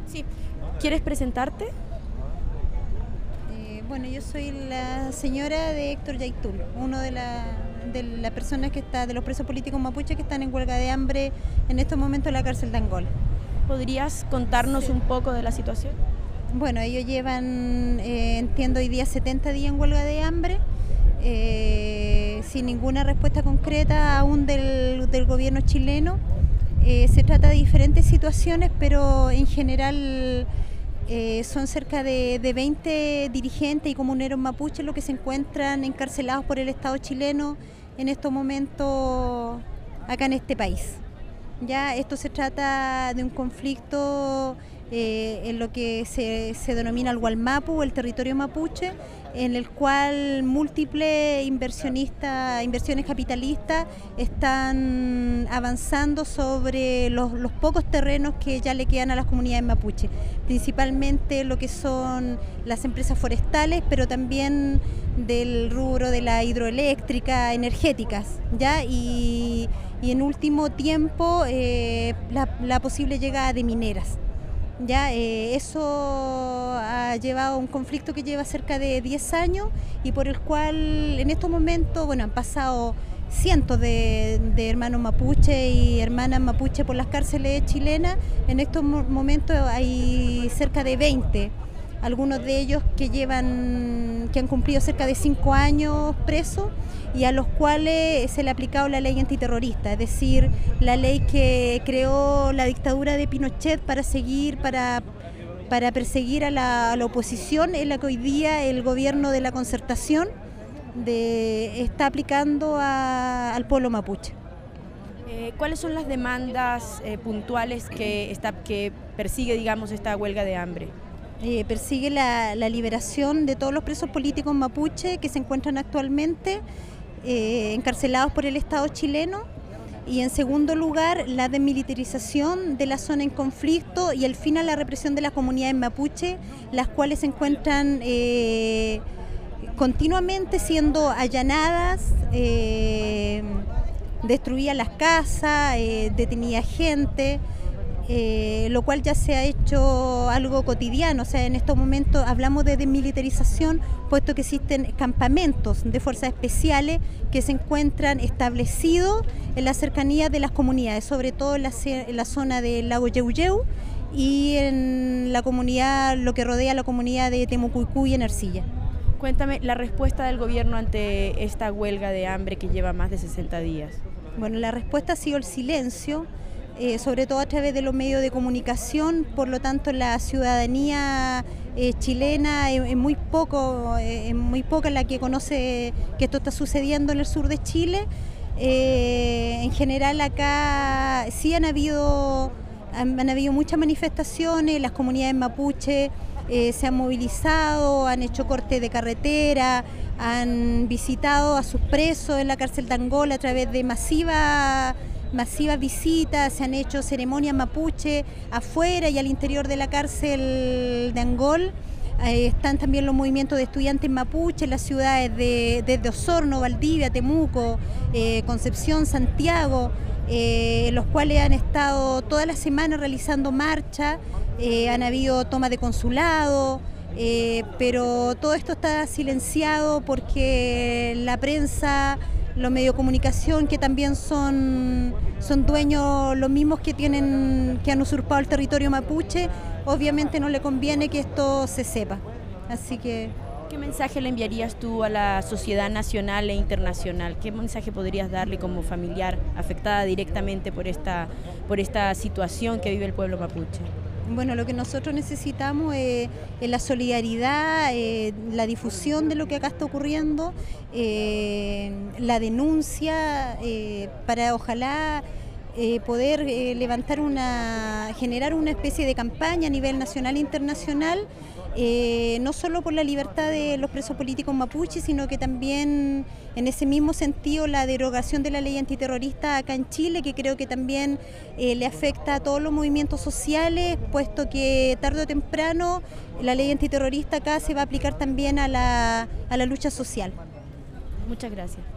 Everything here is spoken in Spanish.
Sí. ¿Quieres presentarte? Bueno, yo soy la señora de Héctor Yaitul, uno de las personas de los presos políticos mapuches que están en huelga de hambre en estos momentos en la cárcel de Angol. ¿Podrías contarnos un poco de la situación? Bueno, ellos llevan, entiendo, hoy día 70 días en huelga de hambre, sin ninguna respuesta concreta aún del gobierno chileno. Se trata de diferentes situaciones, pero en general son cerca de 20 dirigentes y comuneros mapuches los que se encuentran encarcelados por el Estado chileno en estos momentos acá en este país. Ya esto se trata de un conflicto en lo que se denomina el Gualmapu, el territorio mapuche, en el cual múltiples inversiones capitalistas están avanzando sobre los pocos terrenos que ya le quedan a las comunidades mapuches, principalmente lo que son las empresas forestales, pero también del rubro de la hidroeléctrica, energéticas, ¿ya? Y en último tiempo la posible llegada de mineras. Ya, eso ha llevado a un conflicto que lleva cerca de 10 años y por el cual en estos momentos, bueno, han pasado cientos de hermanos mapuche y hermanas mapuche por las cárceles chilenas. En estos momentos hay cerca de 20, algunos de ellos que han cumplido cerca de 5 años presos y a los cuales se le ha aplicado la ley antiterrorista, es decir, la ley que creó la dictadura de Pinochet para perseguir a la oposición, en la que hoy día el gobierno de la Concertación está aplicando al pueblo mapuche. ¿Cuáles son las demandas puntuales que persigue, digamos, esta huelga de hambre? Persigue la liberación de todos los presos políticos mapuche que se encuentran actualmente encarcelados por el Estado chileno, y en segundo lugar la desmilitarización de la zona en conflicto y el fin a la represión de las comunidades mapuche, las cuales se encuentran continuamente siendo allanadas, destruidas las casas, detenida gente. Lo cual ya se ha hecho algo cotidiano. O sea, en estos momentos hablamos de desmilitarización, puesto que existen campamentos de fuerzas especiales que se encuentran establecidos en las cercanías de las comunidades, sobre todo en la zona del lago Yeuyeu y en la comunidad, lo que rodea la comunidad de Temucuicú y en Ercilla. Cuéntame la respuesta del gobierno ante esta huelga de hambre que lleva más de 60 días. Bueno, la respuesta ha sido el silencio, sobre todo a través de los medios de comunicación. Por lo tanto la ciudadanía chilena es muy poca la que conoce que esto está sucediendo en el sur de Chile. En general acá sí han habido muchas manifestaciones, las comunidades mapuche se han movilizado, han hecho cortes de carretera, han visitado a sus presos en la cárcel de Angol a través de masivas visitas, se han hecho ceremonias mapuche afuera y al interior de la cárcel de Angol. Están también los movimientos de estudiantes mapuche en las ciudades desde Osorno, Valdivia, Temuco, Concepción, Santiago, los cuales han estado toda la semana realizando marchas, han habido tomas de consulado, pero todo esto está silenciado porque la prensa, los medios de comunicación, que también son dueños los mismos que han usurpado el territorio mapuche, obviamente no le conviene que esto se sepa. Así que... ¿Qué mensaje le enviarías tú a la sociedad nacional e internacional? ¿Qué mensaje podrías darle como familiar afectada directamente por esta situación que vive el pueblo mapuche? Bueno, lo que nosotros necesitamos es la solidaridad, la difusión de lo que acá está ocurriendo, la denuncia, para ojalá poder generar una especie de campaña a nivel nacional e internacional, no solo por la libertad de los presos políticos mapuches, sino que también en ese mismo sentido la derogación de la ley antiterrorista acá en Chile, que creo que también le afecta a todos los movimientos sociales, puesto que tarde o temprano la ley antiterrorista acá se va a aplicar también a la lucha social. Muchas gracias.